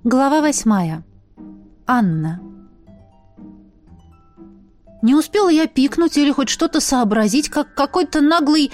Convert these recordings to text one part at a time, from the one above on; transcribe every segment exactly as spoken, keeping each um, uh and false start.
Глава восьмая. Анна. Не успела я пикнуть или хоть что-то сообразить, как какой-то наглый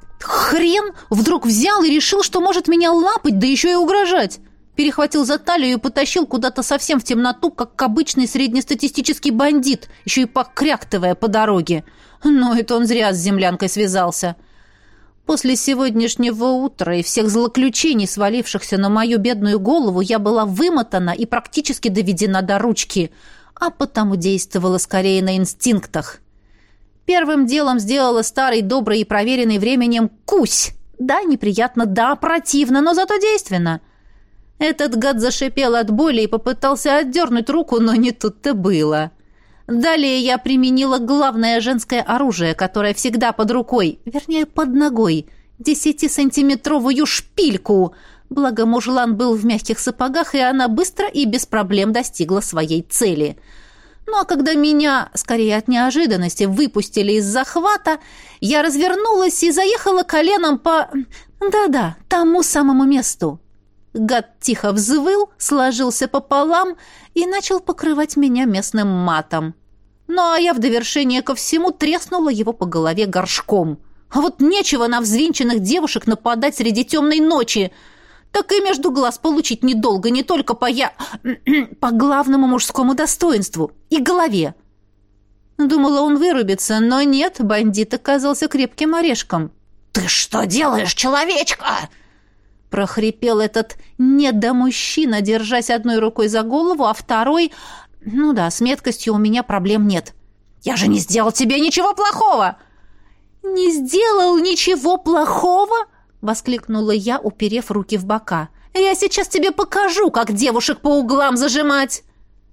хрен вдруг взял и решил, что может меня лапать, да еще и угрожать. Перехватил за талию и потащил куда-то совсем в темноту, как обычный среднестатистический бандит, еще и покряктывая по дороге. Но это он зря с землянкой связался. После сегодняшнего утра и всех злоключений, свалившихся на мою бедную голову, я была вымотана и практически доведена до ручки, а потому действовала скорее на инстинктах. Первым делом сделала старый, добрый и проверенный временем кусь. Да, неприятно, да, противно, но зато действенно. Этот гад зашипел от боли и попытался отдернуть руку, но не тут-то было. Далее я применила главное женское оружие, которое всегда под рукой, вернее, под ногой, десятисантиметровую шпильку. Благо мужлан был в мягких сапогах, и она быстро и без проблем достигла своей цели. Ну а когда меня, скорее от неожиданности, выпустили из захвата, я развернулась и заехала коленом по... да-да, тому самому месту. Гад тихо взвыл, сложился пополам и начал покрывать меня местным матом. Ну, а я в довершение ко всему треснула его по голове горшком. А вот нечего на взвинченных девушек нападать среди темной ночи. Так и между глаз получить недолго, не только по я... по главному мужскому достоинству и голове. Думала, он вырубится, но нет, бандит оказался крепким орешком. «Ты что делаешь, человечка?» Прохрипел этот недомужчина, держась одной рукой за голову, а второй... Ну да, с меткостью у меня проблем нет. «Я же не сделал тебе ничего плохого!» «Не сделал ничего плохого?» — воскликнула я, уперев руки в бока. «Я сейчас тебе покажу, как девушек по углам зажимать!»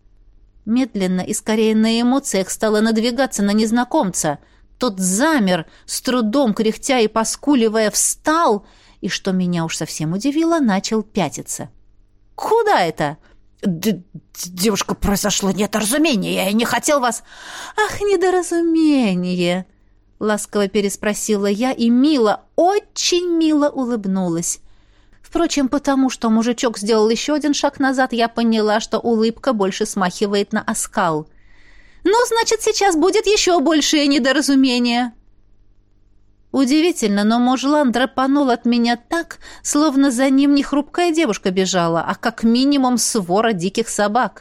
Медленно и скорее на эмоциях стала надвигаться на незнакомца. Тот замер, с трудом кряхтя и поскуливая, встал... и, что меня уж совсем удивило, начал пятиться. «Куда это?» Д «Девушка, произошло недоразумение, я не хотел вас...» «Ах, недоразумение!» — ласково переспросила я и мило, очень мило улыбнулась. Впрочем, потому что мужичок сделал еще один шаг назад, я поняла, что улыбка больше смахивает на оскал. «Ну, значит, сейчас будет еще большее недоразумение!» Удивительно, но мужлан драпанул от меня так, словно за ним не хрупкая девушка бежала, а как минимум свора диких собак.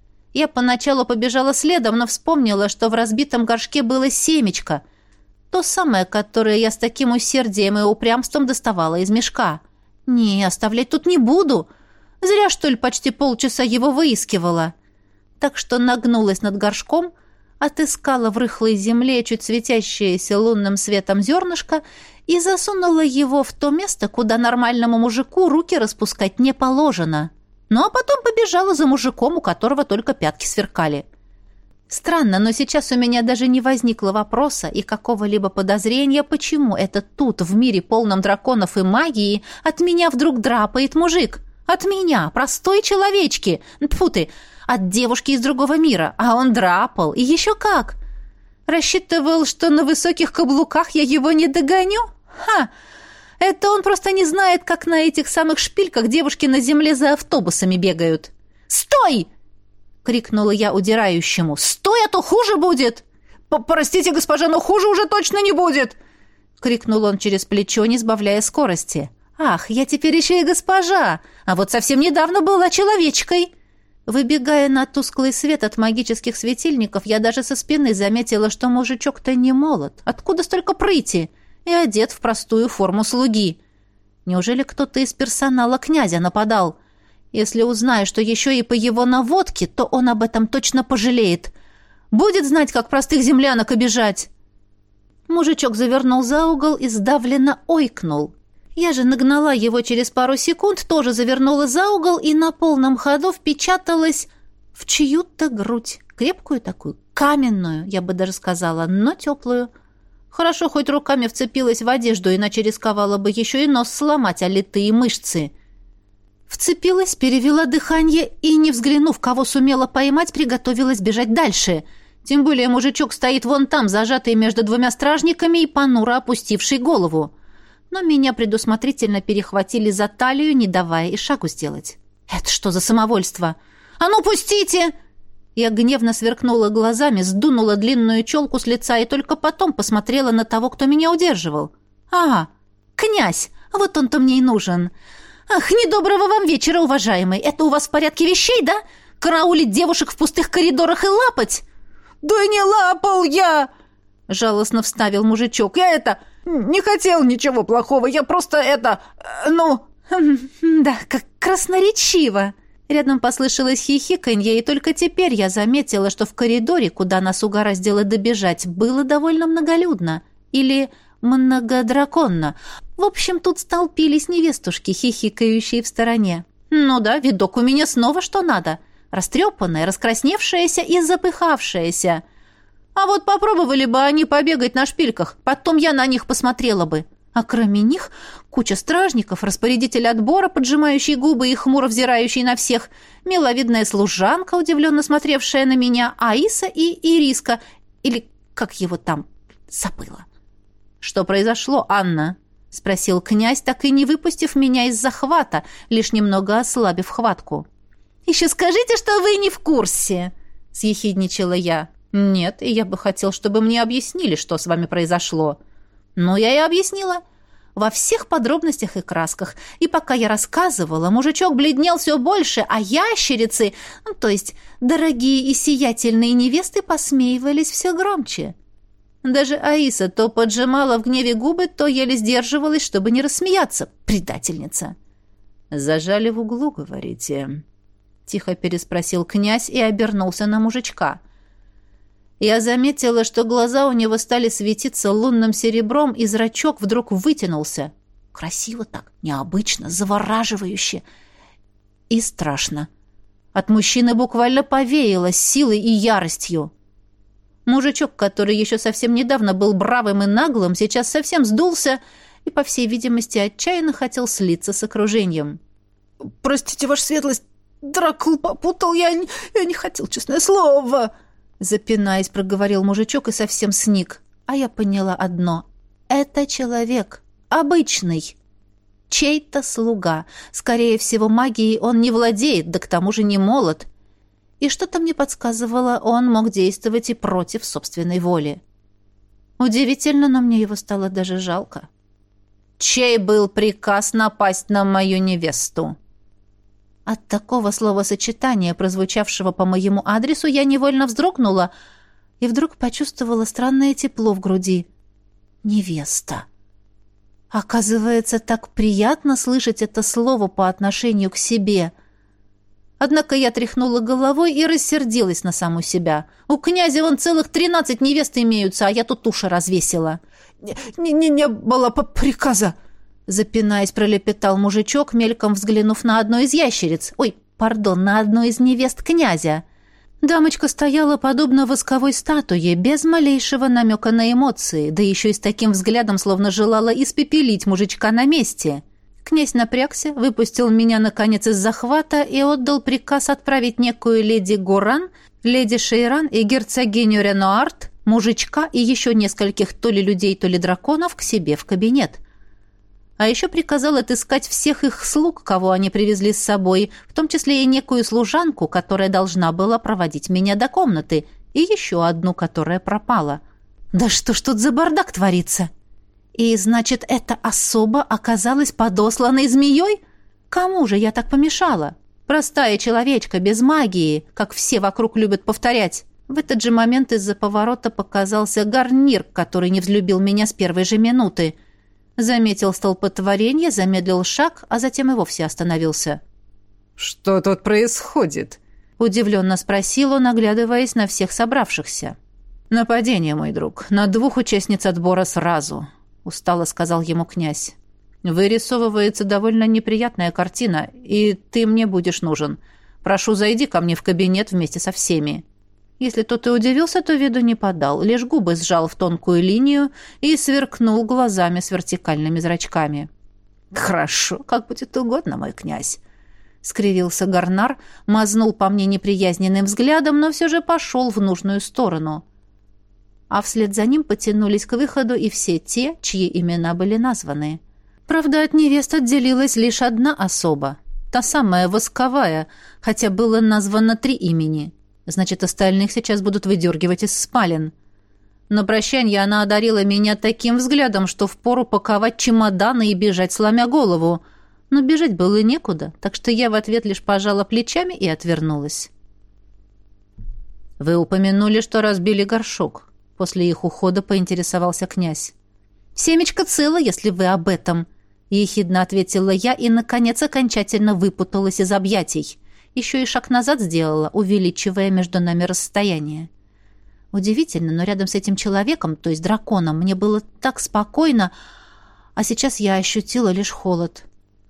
Я поначалу побежала следом, но вспомнила, что в разбитом горшке было семечко, то самое, которое я с таким усердием и упрямством доставала из мешка. Не, оставлять тут не буду. Зря, что ли, почти полчаса его выискивала. Так что нагнулась над горшком, отыскала в рыхлой земле чуть светящееся лунным светом зернышко и засунула его в то место, куда нормальному мужику руки распускать не положено. Ну а потом побежала за мужиком, у которого только пятки сверкали. Странно, но сейчас у меня даже не возникло вопроса и какого-либо подозрения, почему это тут, в мире полном драконов и магии, от меня вдруг драпает мужик. От меня, простой человечки. Тьфу ты! От девушки из другого мира, а он драпал, и еще как. Рассчитывал, что на высоких каблуках я его не догоню? Ха! Это он просто не знает, как на этих самых шпильках девушки на земле за автобусами бегают. «Стой!» — крикнула я удирающему. «Стой, а то хуже будет!» «Простите, госпожа, но хуже уже точно не будет!» — крикнул он через плечо, не сбавляя скорости. «Ах, я теперь еще и госпожа, а вот совсем недавно была человечкой!» Выбегая на тусклый свет от магических светильников, я даже со спины заметила, что мужичок-то не молод. Откуда столько прыти? И одет в простую форму слуги. Неужели кто-то из персонала князя нападал? Если узнаю, что еще и по его наводке, то он об этом точно пожалеет. Будет знать, как простых землянок обижать. Мужичок завернул за угол и сдавленно ойкнул. Я же нагнала его через пару секунд, тоже завернула за угол и на полном ходу впечаталась в чью-то грудь. Крепкую такую, каменную, я бы даже сказала, но теплую. Хорошо, хоть руками вцепилась в одежду, иначе рисковала бы еще и нос сломать, а литые мышцы. Вцепилась, перевела дыхание и, не взглянув, кого сумела поймать, приготовилась бежать дальше. Тем более мужичок стоит вон там, зажатый между двумя стражниками и понуро опустивший голову. Но меня предусмотрительно перехватили за талию, не давая и шагу сделать. Это что за самовольство? А ну, пустите!» Я гневно сверкнула глазами, сдунула длинную челку с лица и только потом посмотрела на того, кто меня удерживал. «А, князь! Вот он-то мне и нужен! Ах, недоброго вам вечера, уважаемый! Это у вас в порядке вещей, да? Караулить девушек в пустых коридорах и лапать?» «Да не лапал я!» — жалостно вставил мужичок. «Я это... не хотел ничего плохого, я просто это... ну...» «Да, как красноречиво!» Рядом послышалось хихиканье, и только теперь я заметила, что в коридоре, куда нас угораздило добежать, было довольно многолюдно. Или многодраконно. В общем, тут столпились невестушки, хихикающие в стороне. Ну да, видок у меня снова что надо. Растрепанная, раскрасневшаяся и запыхавшаяся. А вот попробовали бы они побегать на шпильках, потом я на них посмотрела бы. А кроме них куча стражников, распорядитель отбора, поджимающий губы и хмуро взирающий на всех, миловидная служанка, удивленно смотревшая на меня, Аиса и Ириска, или как его там, забыла. «Что произошло, Анна?» — спросил князь, так и не выпустив меня из захвата, лишь немного ослабив хватку. «Еще скажите, что вы не в курсе!» — съехидничала я. «Нет, и я бы хотел, чтобы мне объяснили, что с вами произошло». Ну, я и объяснила. Во всех подробностях и красках. И пока я рассказывала, мужичок бледнел все больше, а ящерицы, ну, то есть дорогие и сиятельные невесты, посмеивались все громче. Даже Аиса то поджимала в гневе губы, то еле сдерживалась, чтобы не рассмеяться. Предательница. «Зажали в углу, говорите?» Тихо переспросил князь и обернулся на мужичка. Я заметила, что глаза у него стали светиться лунным серебром, и зрачок вдруг вытянулся. Красиво так, необычно, завораживающе и страшно. От мужчины буквально повеяло силой и яростью. Мужичок, который еще совсем недавно был бравым и наглым, сейчас совсем сдулся и, по всей видимости, отчаянно хотел слиться с окружением. «Простите, ваша светлость, дракул попутал, я, я не хотел, честное слово!» Запинаясь, проговорил мужичок и совсем сник. А я поняла одно. Это человек. Обычный. Чей-то слуга. Скорее всего, магией он не владеет, да к тому же не молод. И что-то мне подсказывало, он мог действовать и против собственной воли. Удивительно, но мне его стало даже жалко. «Чей был приказ напасть на мою невесту?» От такого словосочетания, прозвучавшего по моему адресу, я невольно вздрогнула и вдруг почувствовала странное тепло в груди. Невеста. Оказывается, так приятно слышать это слово по отношению к себе. Однако я тряхнула головой и рассердилась на саму себя. У князя вон целых тринадцать невест имеются, а я тут уши развесила. «Не, не, не было приказа!» Запинаясь, пролепетал мужичок, мельком взглянув на одну из ящериц. Ой, пардон, на одну из невест князя. Дамочка стояла подобно восковой статуе, без малейшего намека на эмоции, да еще и с таким взглядом, словно желала испепелить мужичка на месте. Князь напрягся, выпустил меня, наконец, из захвата и отдал приказ отправить некую леди Горан, леди Шейран и герцогиню Ренуарт, мужичка и еще нескольких то ли людей, то ли драконов к себе в кабинет. А еще приказал отыскать всех их слуг, кого они привезли с собой, в том числе и некую служанку, которая должна была проводить меня до комнаты, и еще одну, которая пропала. Да что ж тут за бардак творится? И, значит, эта особа оказалась подосланной змеей? Кому же я так помешала? Простая человечка, без магии, как все вокруг любят повторять. В этот же момент из-за поворота показался гарнир, который не взлюбил меня с первой же минуты. Заметил столпотворение, замедлил шаг, а затем и вовсе остановился. «Что тут происходит?» — удивленно спросил он, оглядываясь на всех собравшихся. «Нападение, мой друг, на двух участниц отбора сразу», — устало сказал ему князь. «Вырисовывается довольно неприятная картина, и ты мне будешь нужен. Прошу, зайди ко мне в кабинет вместе со всеми». Если тот и удивился, то виду не подал, лишь губы сжал в тонкую линию и сверкнул глазами с вертикальными зрачками. «Хорошо, как будет угодно, мой князь», — скривился Гарнар, мазнул по мне неприязненным взглядом, но все же пошел в нужную сторону. А вслед за ним потянулись к выходу и все те, чьи имена были названы. Правда, от невест отделилась лишь одна особа. та самая восковая, хотя было названо три имени. Значит, остальных сейчас будут выдергивать из спален. На прощанье она одарила меня таким взглядом, что впору паковать чемоданы и бежать, сломя голову. Но бежать было некуда, так что я в ответ лишь пожала плечами и отвернулась. «Вы упомянули, что разбили горшок». После их ухода поинтересовался князь. «Семечко цело, если вы об этом», — ехидно ответила я и, наконец, окончательно выпуталась из объятий. Еще и шаг назад сделала, увеличивая между нами расстояние. Удивительно, но рядом с этим человеком, то есть драконом, мне было так спокойно, а сейчас я ощутила лишь холод.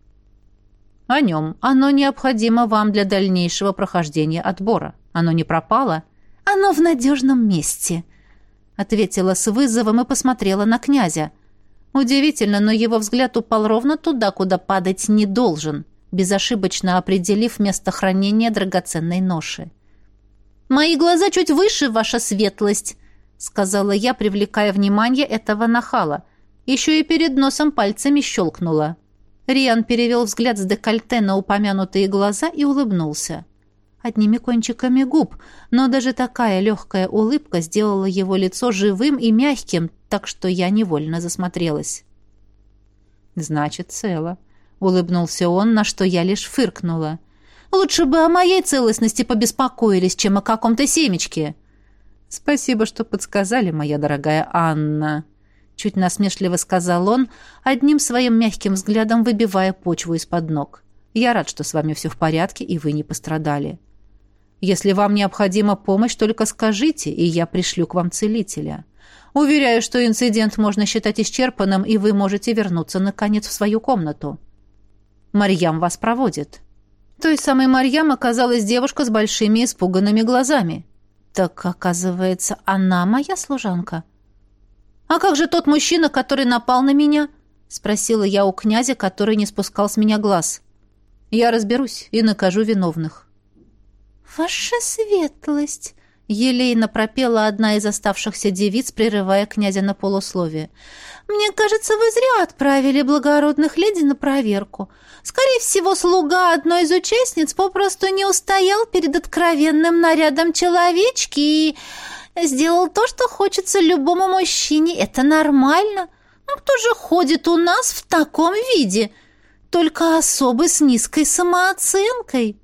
«О нем. Оно необходимо вам для дальнейшего прохождения отбора. Оно не пропало?» «Оно в надежном месте», — ответила с вызовом и посмотрела на князя. Удивительно, но его взгляд упал ровно туда, куда падать не должен, безошибочно определив место хранения драгоценной ноши. «Мои глаза чуть выше, ваша светлость», — сказала я, привлекая внимание этого нахала. Еще и перед носом пальцами щелкнула. Риан перевел взгляд с декольте на упомянутые глаза и улыбнулся. Одними кончиками губ, но даже такая легкая улыбка сделала его лицо живым и мягким, так что я невольно засмотрелась. «Значит, цело», — улыбнулся он, на что я лишь фыркнула. «Лучше бы о моей целостности побеспокоились, чем о каком-то семечке». «Спасибо, что подсказали, моя дорогая Анна», — чуть насмешливо сказал он, одним своим мягким взглядом выбивая почву из-под ног. «Я рад, что с вами все в порядке, и вы не пострадали. Если вам необходима помощь, только скажите, и я пришлю к вам целителя. Уверяю, что инцидент можно считать исчерпанным, и вы можете вернуться, наконец, в свою комнату. Марьям вас проводит». Той самой Марьям оказалась девушка с большими испуганными глазами. «Так, оказывается, она моя служанка?» «А как же тот мужчина, который напал на меня?» — спросила я у князя, который не спускал с меня глаз. «Я разберусь и накажу виновных». «Ваша светлость!» — елейно пропела одна из оставшихся девиц, прерывая князя на полусловие. «Мне кажется, вы зря отправили благородных леди на проверку. Скорее всего, слуга одной из участниц попросту не устоял перед откровенным нарядом человечки и сделал то, что хочется любому мужчине. Это нормально. Ну, кто же ходит у нас в таком виде? Только особы с низкой самооценкой».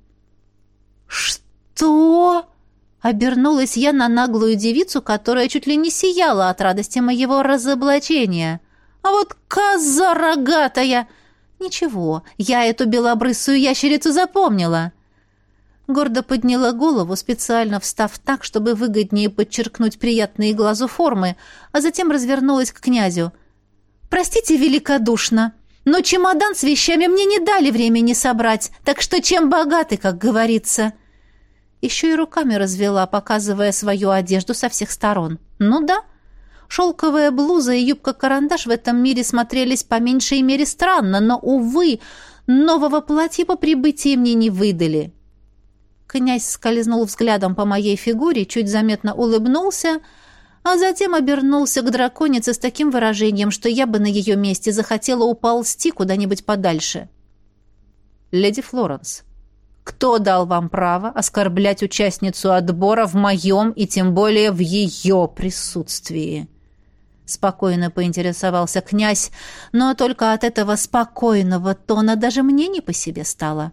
«Что?» — обернулась я на наглую девицу, которая чуть ли не сияла от радости моего разоблачения. «А вот коза рогатая!» «Ничего, я эту белобрысую ящерицу запомнила». Гордо подняла голову, специально встав так, чтобы выгоднее подчеркнуть приятные глазу формы, а затем развернулась к князю. «Простите великодушно, но чемодан с вещами мне не дали времени собрать, так что чем богаты, как говорится». Еще и руками развела, показывая свою одежду со всех сторон. «Ну да». Шелковая блуза и юбка-карандаш в этом мире смотрелись по меньшей мере странно, но, увы, нового платья по прибытии мне не выдали. Князь скользнул взглядом по моей фигуре, чуть заметно улыбнулся, а затем обернулся к драконице с таким выражением, что я бы на ее месте захотела уползти куда-нибудь подальше. «Леди Флоренс, кто дал вам право оскорблять участницу отбора в моем и тем более в ее присутствии?» Спокойно поинтересовался князь, но только от этого спокойного тона даже мне не по себе стало.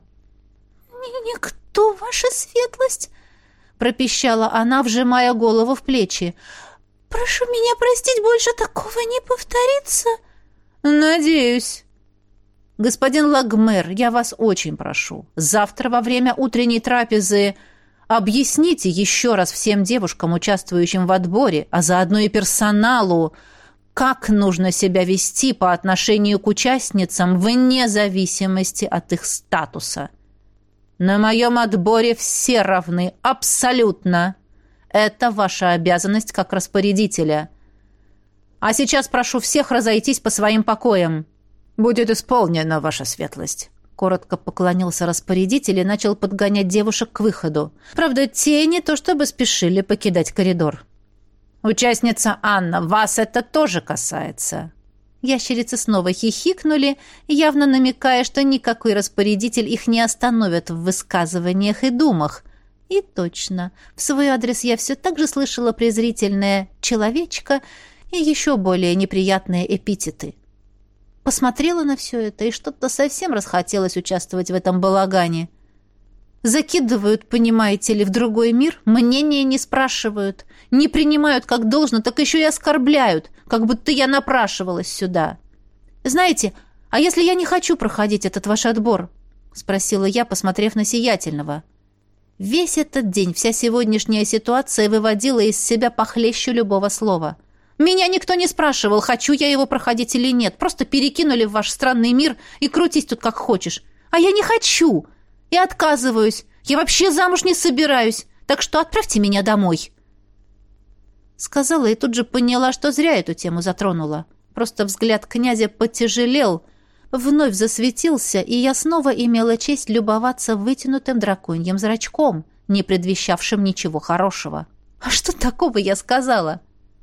«Никто, ваша светлость!» — пропищала она, вжимая голову в плечи. «Прошу меня простить, больше такого не повторится». «Надеюсь». «Господин Лагмер, я вас очень прошу, завтра во время утренней трапезы объясните еще раз всем девушкам, участвующим в отборе, а заодно и персоналу, как нужно себя вести по отношению к участницам вне зависимости от их статуса. На моем отборе все равны, абсолютно. Это ваша обязанность как распорядителя. А сейчас прошу всех разойтись по своим покоям». «Будет исполнена, ваша светлость», — коротко поклонился распорядитель и начал подгонять девушек к выходу. Правда, те не то чтобы спешили покидать коридор. «Участница Анна, вас это тоже касается». Ящерицы снова хихикнули, явно намекая, что никакой распорядитель их не остановит в высказываниях и думах. И точно, в свой адрес я все так же слышала презрительное «человечка» и еще более неприятные эпитеты. Посмотрела на все это, и что-то совсем расхотелось участвовать в этом балагане. Закидывают, понимаете ли, в другой мир, мнения не спрашивают, не принимают как должно, так еще и оскорбляют, как будто я напрашивалась сюда. «Знаете, а если я не хочу проходить этот ваш отбор?» — спросила я, посмотрев на Сиятельного. Весь этот день, вся сегодняшняя ситуация выводила из себя похлеще любого слова. Меня никто не спрашивал, хочу я его проходить или нет, просто перекинули в ваш странный мир и крутись тут как хочешь. А я не хочу! И отказываюсь. Я вообще замуж не собираюсь. Так что отправьте меня домой. Сказала и тут же поняла, что зря эту тему затронула. Просто взгляд князя потяжелел, вновь засветился, и я снова имела честь любоваться вытянутым драконьим зрачком, не предвещавшим ничего хорошего. А что такого я сказала?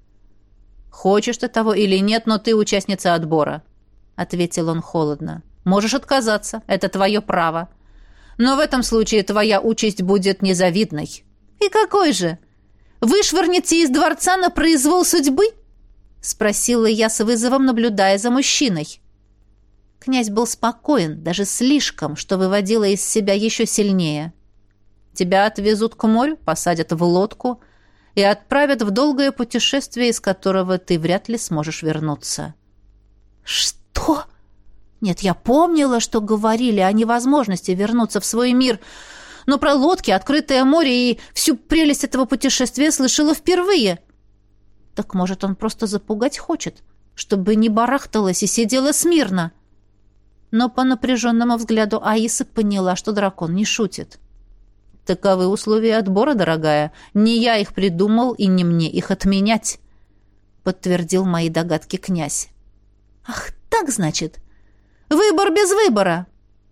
«Хочешь ты того или нет, но ты участница отбора», — ответил он холодно. «Можешь отказаться, это твое право. Но в этом случае твоя участь будет незавидной». «И какой же? Вышвырнете из дворца на произвол судьбы?» — спросила я с вызовом, наблюдая за мужчиной. Князь был спокоен, даже слишком, что выводило из себя еще сильнее. «Тебя отвезут к морю, посадят в лодку и отправят в долгое путешествие, из которого ты вряд ли сможешь вернуться». «Что?» Нет, я помнила, что говорили о невозможности вернуться в свой мир, но про лодки, открытое море и всю прелесть этого путешествия слышала впервые. Так, может, он просто запугать хочет, чтобы не барахталась и сидела смирно? Но по напряженному взгляду Аисы поняла, что дракон не шутит. «Таковы условия отбора, дорогая. Не я их придумал, и не мне их отменять», — подтвердил мои догадки князь. «Ах, так, значит? Выбор без выбора!»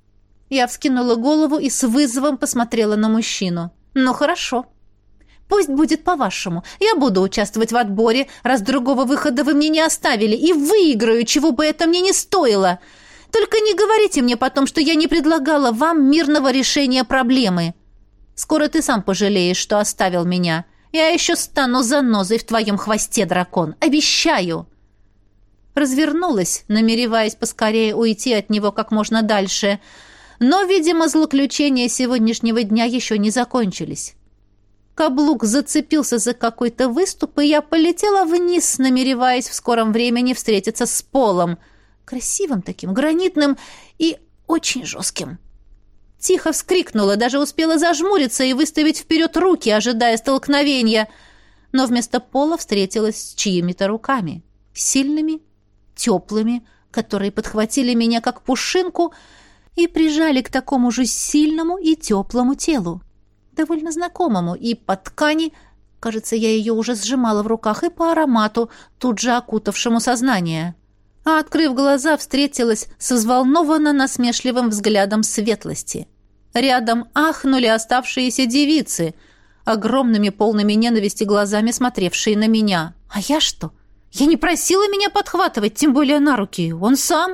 Я вскинула голову и с вызовом посмотрела на мужчину. «Ну, хорошо. Пусть будет по-вашему. Я буду участвовать в отборе, раз другого выхода вы мне не оставили, и выиграю, чего бы это мне не стоило. Только не говорите мне потом, что я не предлагала вам мирного решения проблемы. Скоро ты сам пожалеешь, что оставил меня. Я еще стану занозой в твоем хвосте, дракон. Обещаю!» Развернулась, намереваясь поскорее уйти от него как можно дальше. Но, видимо, злоключения сегодняшнего дня еще не закончились. Каблук зацепился за какой-то выступ, и я полетела вниз, намереваясь в скором времени встретиться с полом. Красивым таким, гранитным и очень жестким. Тихо вскрикнула, даже успела зажмуриться и выставить вперед руки, ожидая столкновения. Но вместо пола встретилась с чьими-то руками. Сильными, теплыми, которые подхватили меня как пушинку и прижали к такому же сильному и теплому телу. Довольно знакомому и по ткани, кажется, я ее уже сжимала в руках, и по аромату, тут же окутавшему сознание. А, открыв глаза, встретилась с взволнованно насмешливым взглядом светлости. Рядом ахнули оставшиеся девицы, огромными полными ненависти глазами смотревшие на меня. А я что? Я не просила меня подхватывать, тем более на руки. Он сам.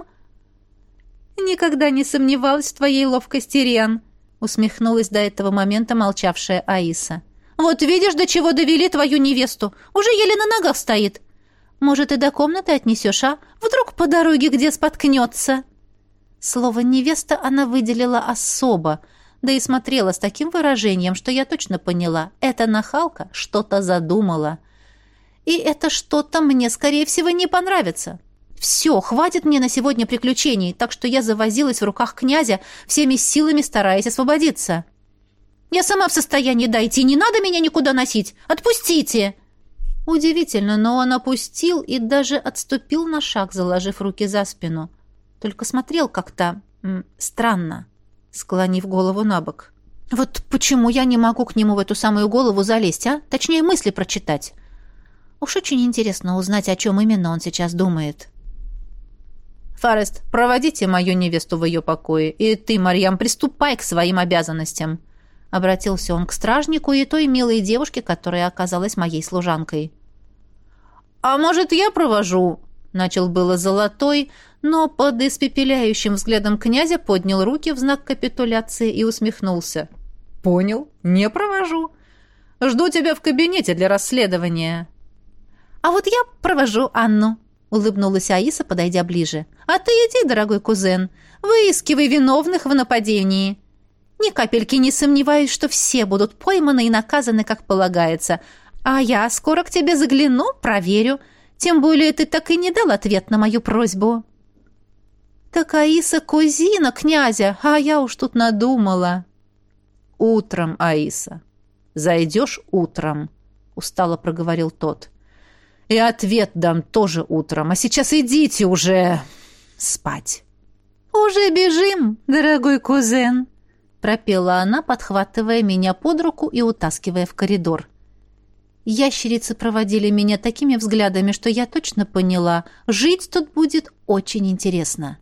«Никогда не сомневалась в твоей ловкости, Риан», — усмехнулась до этого момента молчавшая Аиса. «Вот видишь, до чего довели твою невесту. Уже еле на ногах стоит. Может, и до комнаты отнесешь, а? Вдруг по дороге где споткнется?» Слово «невеста» она выделила особо, да и смотрела с таким выражением, что я точно поняла. Эта нахалка что-то задумала. И это что-то мне, скорее всего, не понравится. Все, хватит мне на сегодня приключений, так что я завозилась в руках князя, всеми силами стараясь освободиться. «Я сама в состоянии дойти, не надо меня никуда носить! Отпустите!» Удивительно, но он опустил и даже отступил на шаг, заложив руки за спину. Только смотрел как-то м, странно, склонив голову на бок. «Вот почему я не могу к нему в эту самую голову залезть, а? Точнее, мысли прочитать. Уж очень интересно узнать, о чем именно он сейчас думает». «Фарест, проводите мою невесту в ее покое, и ты, Марьям, приступай к своим обязанностям», — обратился он к стражнику и той милой девушке, которая оказалась моей служанкой. «А может, я провожу?» Начал было Золотой, но под испепеляющим взглядом князя поднял руки в знак капитуляции и усмехнулся. «Понял, не провожу. Жду тебя в кабинете для расследования». «А вот я провожу Анну», — улыбнулась Аиса, подойдя ближе. «А ты иди, дорогой кузен, выискивай виновных в нападении. Ни капельки не сомневаюсь, что все будут пойманы и наказаны, как полагается. А я скоро к тебе загляну, проверю. Тем более ты так и не дал ответ на мою просьбу». «Так Аиса кузина князя, а я уж тут надумала». «Утром, Аиса. Зайдешь утром», — устало проговорил тот. «И ответ дам тоже утром. А сейчас идите уже спать». «Уже бежим, дорогой кузен», — пропела она, подхватывая меня под руку и утаскивая в коридор. Ящерицы проводили меня такими взглядами, что я точно поняла, жить тут будет очень интересно.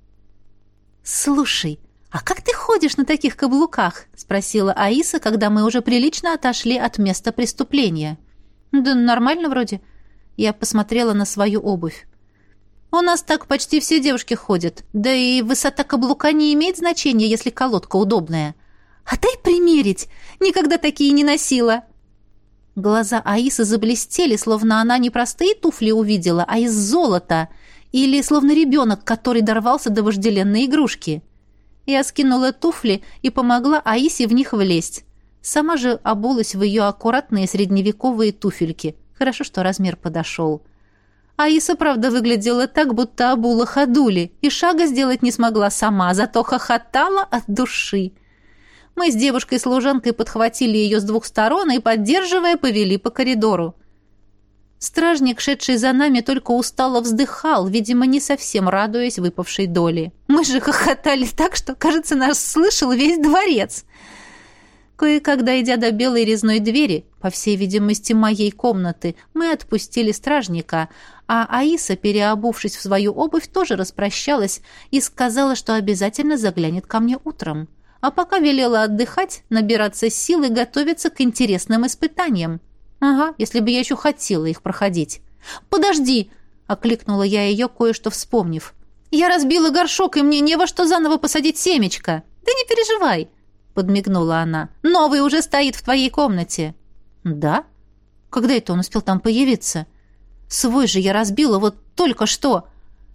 «Слушай, а как ты ходишь на таких каблуках?» — спросила Аиса, когда мы уже прилично отошли от места преступления. «Да нормально вроде». Я посмотрела на свою обувь. «У нас так почти все девушки ходят. Да и высота каблука не имеет значения, если колодка удобная. А дай примерить! Никогда такие не носила!» Глаза Аисы заблестели, словно она не простые туфли увидела, а из золота, или словно ребенок, который дорвался до вожделенной игрушки. Я скинула туфли и помогла Аисе в них влезть. Сама же обулась в ее аккуратные средневековые туфельки. Хорошо, что размер подошел. Аиса, правда, выглядела так, будто обула ходули, и шага сделать не смогла сама, зато хохотала от души. Мы с девушкой-служанкой подхватили ее с двух сторон и, поддерживая, повели по коридору. Стражник, шедший за нами, только устало вздыхал, видимо, не совсем радуясь выпавшей доли. Мы же хохотали так, что, кажется, нас слышал весь дворец. Кое-как, дойдя до белой резной двери, по всей видимости, моей комнаты, мы отпустили стражника, а Аиса, переобувшись в свою обувь, тоже распрощалась и сказала, что обязательно заглянет ко мне утром. А пока велела отдыхать, набираться сил и готовиться к интересным испытаниям. Ага, если бы я еще хотела их проходить. «Подожди!» — окликнула я ее, кое-что вспомнив. «Я разбила горшок, и мне не во что заново посадить семечко. Да не переживай!» — подмигнула она. «Новый уже стоит в твоей комнате». «Да? Когда это он успел там появиться? Свой же я разбила вот только что!»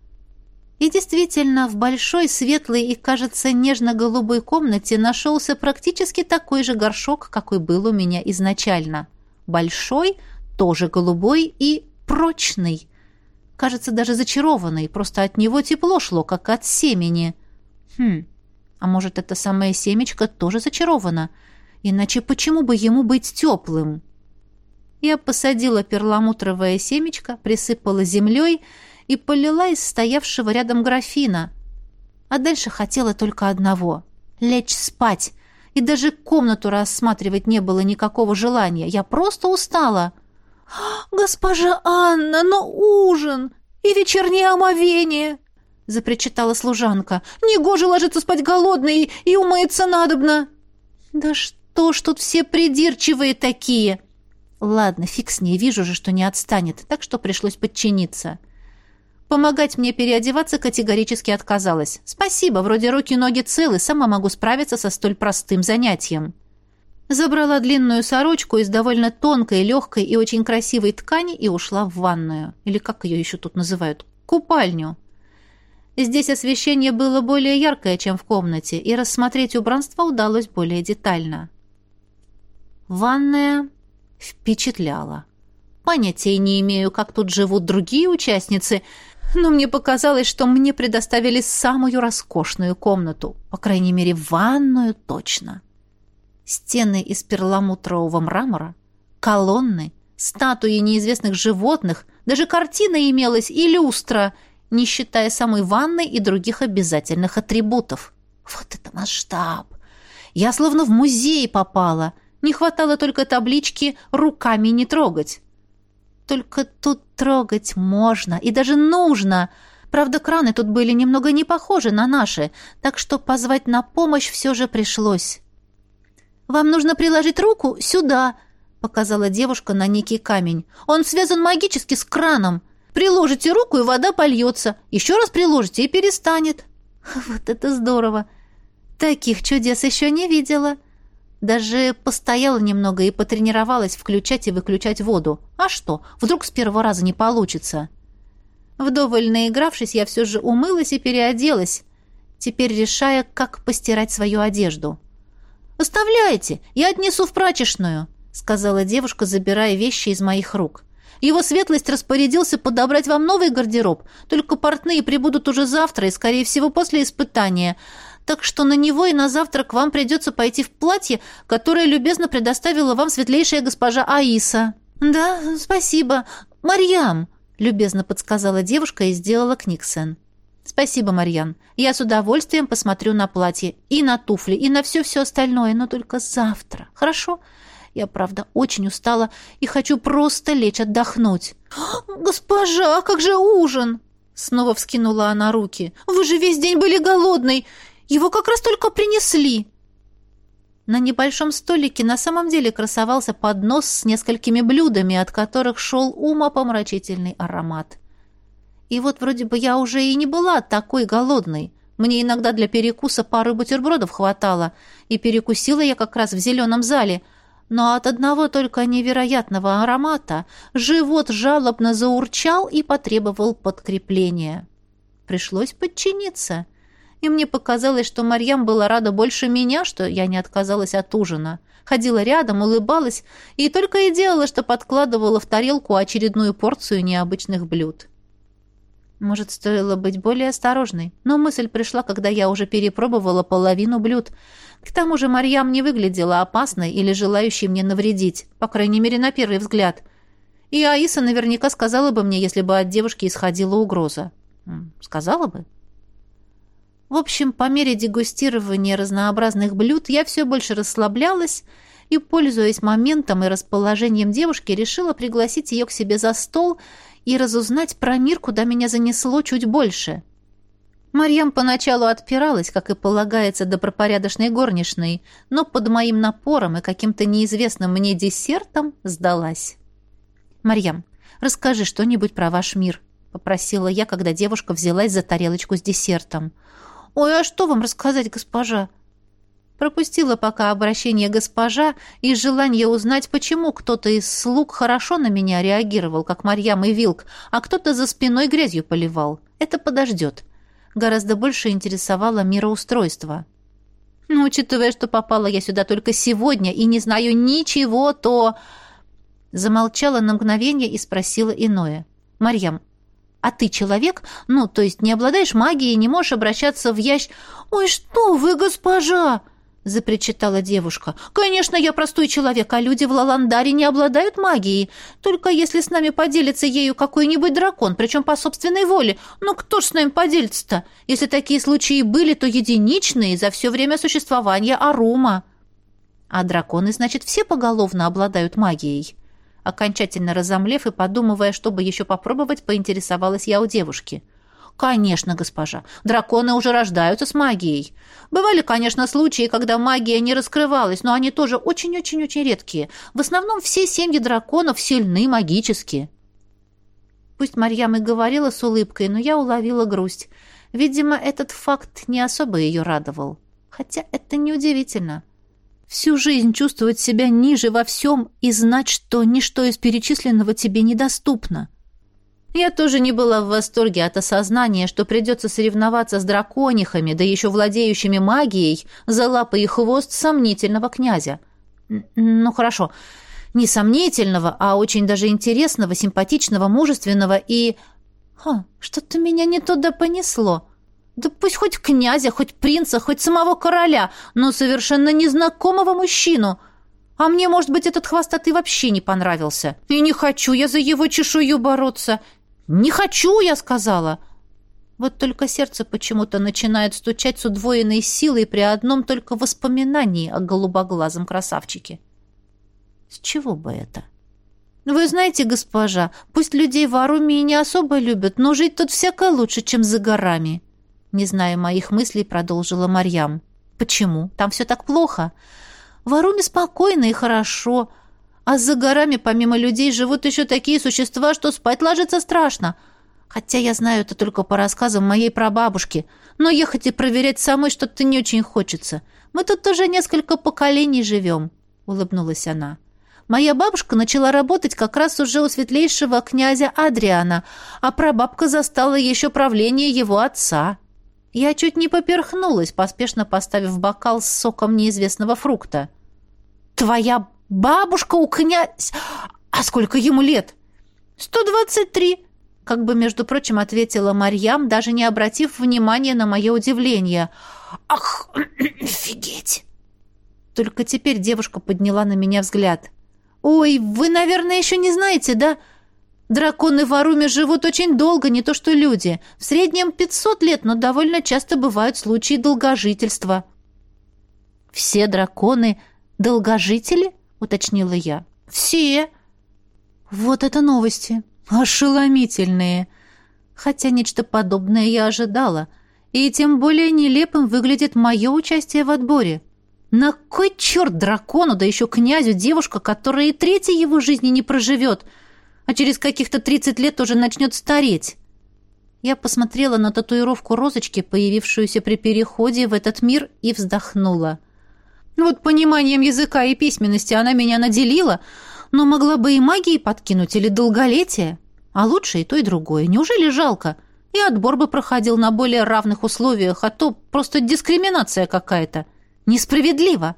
И действительно, в большой, светлой и, кажется, нежно-голубой комнате нашелся практически такой же горшок, какой был у меня изначально. Большой, тоже голубой и прочный. Кажется, даже зачарованный, просто от него тепло шло, как от семени. Хм, а может, это самое семечко тоже зачаровано? Иначе почему бы ему быть теплым? Я посадила перламутровое семечко, присыпала землей и полила из стоявшего рядом графина. А дальше хотела только одного — лечь спать. И даже комнату рассматривать не было никакого желания. Я просто устала. «Госпожа Анна, но ужин и вечернее омовение!» — запричитала служанка. «Негоже ложиться спать голодной и умыться надобно!» «Да что ж тут все придирчивые такие!» «Ладно, фиг с ней, вижу же, что не отстанет, так что пришлось подчиниться». Помогать мне переодеваться категорически отказалась. Спасибо, вроде руки-ноги целы, сама могу справиться со столь простым занятием. Забрала длинную сорочку из довольно тонкой, легкой и очень красивой ткани и ушла в ванную. Или как ее еще тут называют? Купальню. Здесь освещение было более яркое, чем в комнате, и рассмотреть убранство удалось более детально. Ванная впечатляла. Понятия не имею, как тут живут другие участницы, но мне показалось, что мне предоставили самую роскошную комнату, по крайней мере, ванную точно. Стены из перламутрового мрамора, колонны, статуи неизвестных животных, даже картина имелась и люстра, не считая самой ванны и других обязательных атрибутов. Вот это масштаб! Я словно в музей попала. Не хватало только таблички «руками не трогать». Только тут трогать можно и даже нужно. Правда, краны тут были немного не похожи на наши, так что позвать на помощь все же пришлось. «Вам нужно приложить руку сюда», — показала девушка на некий камень. «Он связан магически с краном. Приложите руку, и вода польется. Еще раз приложите, и перестанет». Вот это здорово! Таких чудес еще не видела. Даже постояла немного и потренировалась включать и выключать воду. А что, вдруг с первого раза не получится? Вдоволь наигравшись, я все же умылась и переоделась, теперь решая, как постирать свою одежду. «Оставляйте, я отнесу в прачечную», — сказала девушка, забирая вещи из моих рук. «Его светлость распорядился подобрать вам новый гардероб, только портные прибудут уже завтра и, скорее всего, после испытания, так что на него и на завтрак вам придется пойти в платье, которое любезно предоставила вам светлейшая госпожа Аиса». «Да, спасибо. Марьям», — любезно подсказала девушка и сделала книксон. «Спасибо, Марьян. Я с удовольствием посмотрю на платье и на туфли, и на все-все остальное, но только завтра. Хорошо? Я, правда, очень устала и хочу просто лечь отдохнуть». «Госпожа, а как же ужин?» Снова вскинула она руки. «Вы же весь день были голодной. Его как раз только принесли». На небольшом столике на самом деле красовался поднос с несколькими блюдами, от которых шел умопомрачительный аромат. И вот вроде бы я уже и не была такой голодной. Мне иногда для перекуса пары бутербродов хватало, и перекусила я как раз в зеленом зале. Но от одного только невероятного аромата живот жалобно заурчал и потребовал подкрепления. Пришлось подчиниться. И мне показалось, что Марьям была рада больше меня, что я не отказалась от ужина. Ходила рядом, улыбалась и только и делала, что подкладывала в тарелку очередную порцию необычных блюд. Может, стоило быть более осторожной, но мысль пришла, когда я уже перепробовала половину блюд. К тому же Марьям не выглядела опасной или желающей мне навредить, по крайней мере, на первый взгляд. И Аиса наверняка сказала бы мне, если бы от девушки исходила угроза. Сказала бы. В общем, по мере дегустирования разнообразных блюд я все больше расслаблялась и, пользуясь моментом и расположением девушки, решила пригласить ее к себе за стол и разузнать про мир, куда меня занесло чуть больше. Марьям поначалу отпиралась, как и полагается добропорядочной горничной, но под моим напором и каким-то неизвестным мне десертом сдалась. «Марьям, расскажи что-нибудь про ваш мир», — попросила я, когда девушка взялась за тарелочку с десертом. «Ой, а что вам рассказать, госпожа?» Пропустила пока обращение «госпожа» и желание узнать, почему кто-то из слуг хорошо на меня реагировал, как Марьям и Вилк, а кто-то за спиной грязью поливал. Это подождет. Гораздо больше интересовало мироустройство. Но, учитывая, что попала я сюда только сегодня и не знаю ничего, то... Замолчала на мгновение и спросила иное. «Марьям, а ты человек? Ну, то есть не обладаешь магией, не можешь обращаться в ящ...» «Ой, что вы, госпожа!» — запричитала девушка. «Конечно, я простой человек, а люди в Лаландаре не обладают магией. Только если с нами поделится ею какой-нибудь дракон, причем по собственной воле. Но кто ж с нами поделится-то? Если такие случаи были, то единичные за все время существования Арума. А драконы, значит, все поголовно обладают магией». Окончательно разомлев и подумывая, чтобы еще попробовать, поинтересовалась я у девушки. «Конечно, госпожа. Драконы уже рождаются с магией. Бывали, конечно, случаи, когда магия не раскрывалась, но они тоже очень-очень-очень редкие. В основном все семьи драконов сильны магически». Пусть Марьям и говорила с улыбкой, но я уловила грусть. Видимо, этот факт не особо ее радовал. Хотя это неудивительно. Всю жизнь чувствовать себя ниже во всем и знать, что ничто из перечисленного тебе недоступно. Я тоже не была в восторге от осознания, что придется соревноваться с драконихами, да еще владеющими магией, за лапы и хвост сомнительного князя. Ну, хорошо, не сомнительного, а очень даже интересного, симпатичного, мужественного и... Ха, что-то меня не туда понесло. Да пусть хоть князя, хоть принца, хоть самого короля, но совершенно незнакомого мужчину. А мне, может быть, этот хвостатый вообще не понравился. И не хочу я за его чешую бороться. Не хочу, я сказала. Вот только сердце почему-то начинает стучать с удвоенной силой при одном только воспоминании о голубоглазом красавчике. С чего бы это? Вы знаете, госпожа, пусть людей в Аруме и не особо любят, но жить тут всяко лучше, чем за горами. Не зная моих мыслей, продолжила Марьям. «Почему? Там все так плохо. В Аруме спокойно и хорошо. А за горами, помимо людей, живут еще такие существа, что спать ложиться страшно. Хотя я знаю это только по рассказам моей прабабушки. Но ехать и проверять самой что-то не очень хочется. Мы тут уже несколько поколений живем», — улыбнулась она. «Моя бабушка начала работать как раз уже у светлейшего князя Адриана, а прабабка застала еще правление его отца». Я чуть не поперхнулась, поспешно поставив бокал с соком неизвестного фрукта. «Твоя бабушка у князь... А сколько ему лет?» «Сто двадцать три», — как бы, между прочим, ответила Марьям, даже не обратив внимания на мое удивление. «Ах, офигеть!» Только теперь девушка подняла на меня взгляд. «Ой, вы, наверное, еще не знаете, да? Драконы в Аруме живут очень долго, не то что люди. В среднем пятьсот лет, но довольно часто бывают случаи долгожительства». «Все драконы долгожители?» — уточнила я. «Все». «Вот это новости. Ошеломительные. Хотя нечто подобное я ожидала. И тем более нелепым выглядит мое участие в отборе. На кой черт дракону, да еще князю, девушка, которая и третьей его жизни не проживет, а через каких-то тридцать лет уже начнет стареть?» Я посмотрела на татуировку розочки, появившуюся при переходе в этот мир, и вздохнула. Вот пониманием языка и письменности она меня наделила, но могла бы и магией подкинуть или долголетие. А лучше и то, и другое. Неужели жалко? И отбор бы проходил на более равных условиях, а то просто дискриминация какая-то. Несправедливо.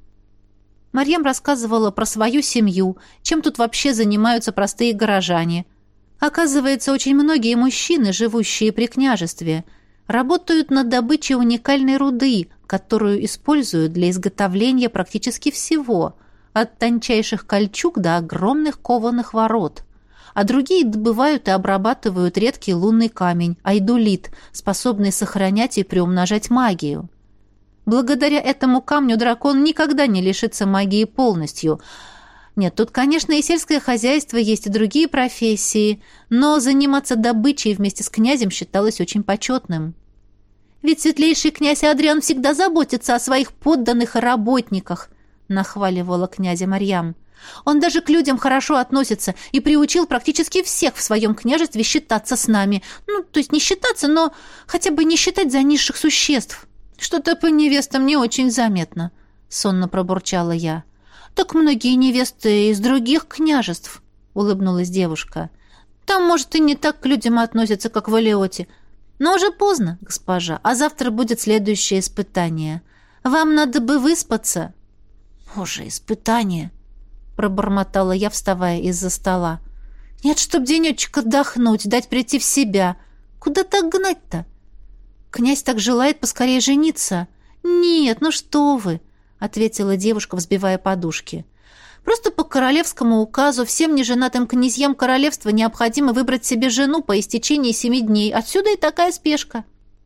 Марьям рассказывала про свою семью, чем тут вообще занимаются простые горожане. Оказывается, очень многие мужчины, живущие при княжестве, работают над добычей уникальной руды, которую используют для изготовления практически всего, от тончайших кольчуг до огромных кованых ворот. А другие добывают и обрабатывают редкий лунный камень, айдулит, способный сохранять и приумножать магию. Благодаря этому камню дракон никогда не лишится магии полностью. Нет, тут, конечно, и сельское хозяйство, есть и другие профессии, но заниматься добычей вместе с князем считалось очень почетным. Ведь светлейший князь Адриан всегда заботится о своих подданных и работниках, нахваливала князя Марьям. Он даже к людям хорошо относится и приучил практически всех в своем княжестве считаться с нами. Ну, то есть не считаться, но хотя бы не считать за низших существ. Что-то по невестам не очень заметно, сонно пробурчала я. Так многие невесты из других княжеств, улыбнулась девушка. Там, может, и не так к людям относятся, как в Элеоте. Но уже поздно, госпожа, а завтра будет следующее испытание. Вам надо бы выспаться. Боже, испытание, пробормотала я, вставая из-за стола. Нет, чтоб денечек отдохнуть, дать прийти в себя. Куда так гнать-то? Князь так желает поскорее жениться. Нет, ну что вы, ответила девушка, взбивая подушки. Просто по королевскому указу всем неженатым князьям королевства необходимо выбрать себе жену по истечении семи дней. Отсюда и такая спешка.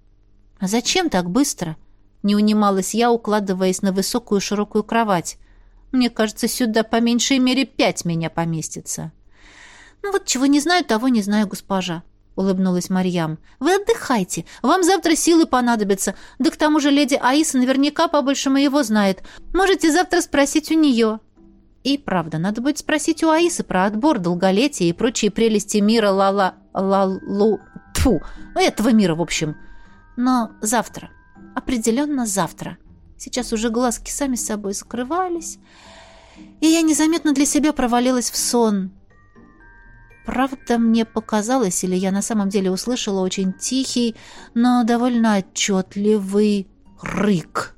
А зачем так быстро? Не унималась я, укладываясь на высокую широкую кровать. Мне кажется, сюда по меньшей мере пять меня поместится. Ну вот чего не знаю, того не знаю, госпожа, улыбнулась Марьям. Вы отдыхайте, вам завтра силы понадобятся. Да к тому же леди Аиса наверняка побольше моего знает. Можете завтра спросить у нее. И правда, надо будет спросить у Аисы про отбор, долголетие и прочие прелести мира ла-ла... ла-лу... Тьфу, этого мира, в общем. Но завтра, определенно завтра. Сейчас уже глазки сами собой закрывались, и я незаметно для себя провалилась в сон. Правда, мне показалось, или я на самом деле услышала очень тихий, но довольно отчетливый рык.